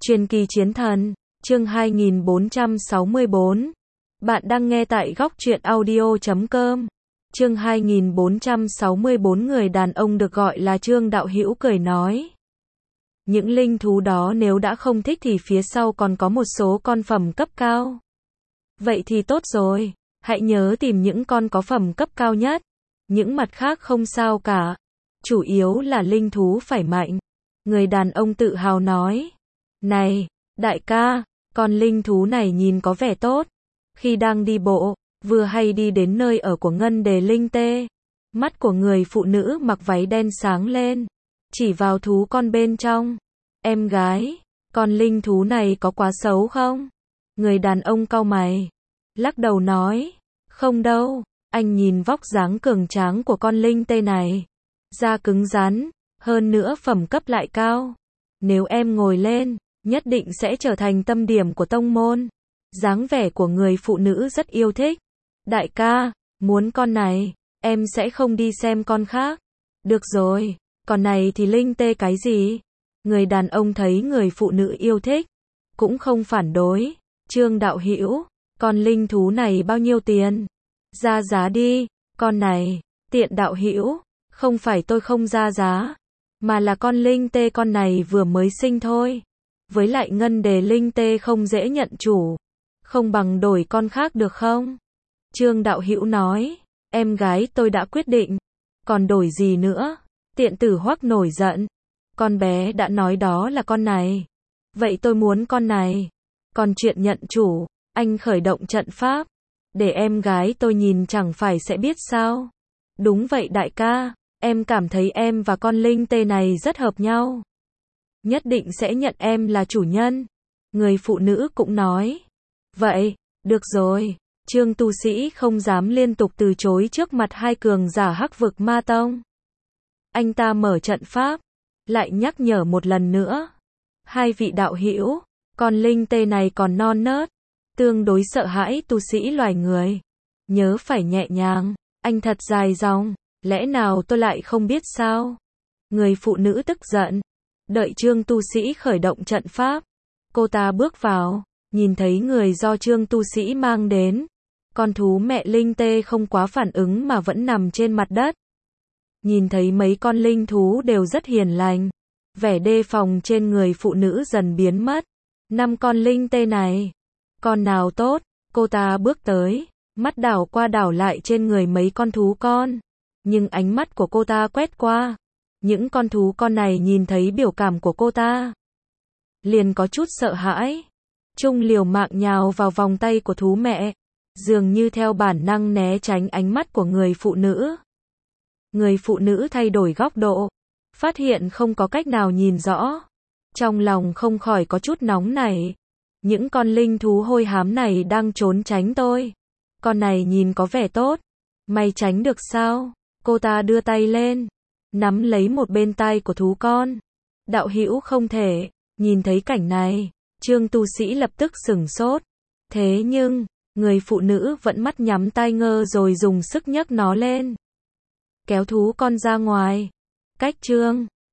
Truyền kỳ chiến thần, chương 2464. Bạn đang nghe tại góc truyện audio.com. Chương 2464 người đàn ông được gọi là Trương Đạo Hữu cười nói. Những linh thú đó nếu đã không thích thì phía sau còn có một số con phẩm cấp cao. Vậy thì tốt rồi, hãy nhớ tìm những con có phẩm cấp cao nhất. Những mặt khác không sao cả. Chủ yếu là linh thú phải mạnh. Người đàn ông tự hào nói. Này, đại ca, con linh thú này nhìn có vẻ tốt. Khi đang đi bộ, vừa hay đi đến nơi ở của Ngân Đề Linh Tê. Mắt của người phụ nữ mặc váy đen sáng lên, chỉ vào thú con bên trong. Em gái, con linh thú này có quá xấu không? Người đàn ông cau mày, lắc đầu nói, không đâu, anh nhìn vóc dáng cường tráng của con linh tê này. Da cứng rắn, hơn nữa phẩm cấp lại cao. Nếu em ngồi lên, nhất định sẽ trở thành tâm điểm của tông môn. Dáng vẻ của người phụ nữ rất yêu thích. Đại ca, muốn con này, em sẽ không đi xem con khác. Được rồi, con này thì linh tê cái gì? Người đàn ông thấy người phụ nữ yêu thích, cũng không phản đối. Trương Đạo Hữu, con linh thú này bao nhiêu tiền? Ra giá đi, con này, tiện Đạo Hữu, không phải tôi không ra giá, mà là con linh tê con này vừa mới sinh thôi. Với lại Ngân Đề Linh Tê không dễ nhận chủ, không bằng đổi con khác được không? Trương Đạo Hữu nói, em gái tôi đã quyết định, còn đổi gì nữa? Tiện tử Hoắc nổi giận, con bé đã nói đó là con này, vậy tôi muốn con này. Còn chuyện nhận chủ, anh khởi động trận pháp, để em gái tôi nhìn chẳng phải sẽ biết sao? Đúng vậy đại ca, em cảm thấy em và con linh tê này rất hợp nhau. Nhất định sẽ nhận em là chủ nhân. Người phụ nữ cũng nói. Vậy, được rồi. Trương tu sĩ không dám liên tục từ chối trước mặt hai cường giả Hắc Vực Ma Tông. Anh ta mở trận pháp, lại nhắc nhở một lần nữa. Hai vị đạo hữu, con linh tê này còn non nớt, tương đối sợ hãi tu sĩ loài người. Nhớ phải nhẹ nhàng, anh thật dài dòng, lẽ nào tôi lại không biết sao? Người phụ nữ tức giận. Đợi Trương tu sĩ khởi động trận pháp, cô ta bước vào, nhìn thấy người do Trương tu sĩ mang đến. Con thú mẹ linh tê không quá phản ứng mà vẫn nằm trên mặt đất. Nhìn thấy mấy con linh thú đều rất hiền lành, vẻ đề phòng trên người phụ nữ dần biến mất. 5 con linh tê này, con nào tốt? Cô ta bước tới, mắt đảo qua đảo lại trên người mấy con thú con. Nhưng ánh mắt của cô ta quét qua, những con thú con này nhìn thấy biểu cảm của cô ta, liền có chút sợ hãi. Trung liều mạng nhào vào vòng tay của thú mẹ, dường như theo bản năng né tránh ánh mắt của người phụ nữ. Người phụ nữ thay đổi góc độ, phát hiện không có cách nào nhìn rõ. Trong lòng không khỏi có chút nóng nảy. Những con linh thú hôi hám này đang trốn tránh tôi. Con này nhìn có vẻ tốt. Mày tránh được sao? Cô ta đưa tay lên, nắm lấy một bên tai của thú con. Đạo hữu không thể. Nhìn thấy cảnh này, Trương tu sĩ lập tức sửng sốt. Thế nhưng, người phụ nữ vẫn mắt nhắm tai ngơ rồi dùng sức nhấc nó lên, kéo thú con ra ngoài. Cách Trương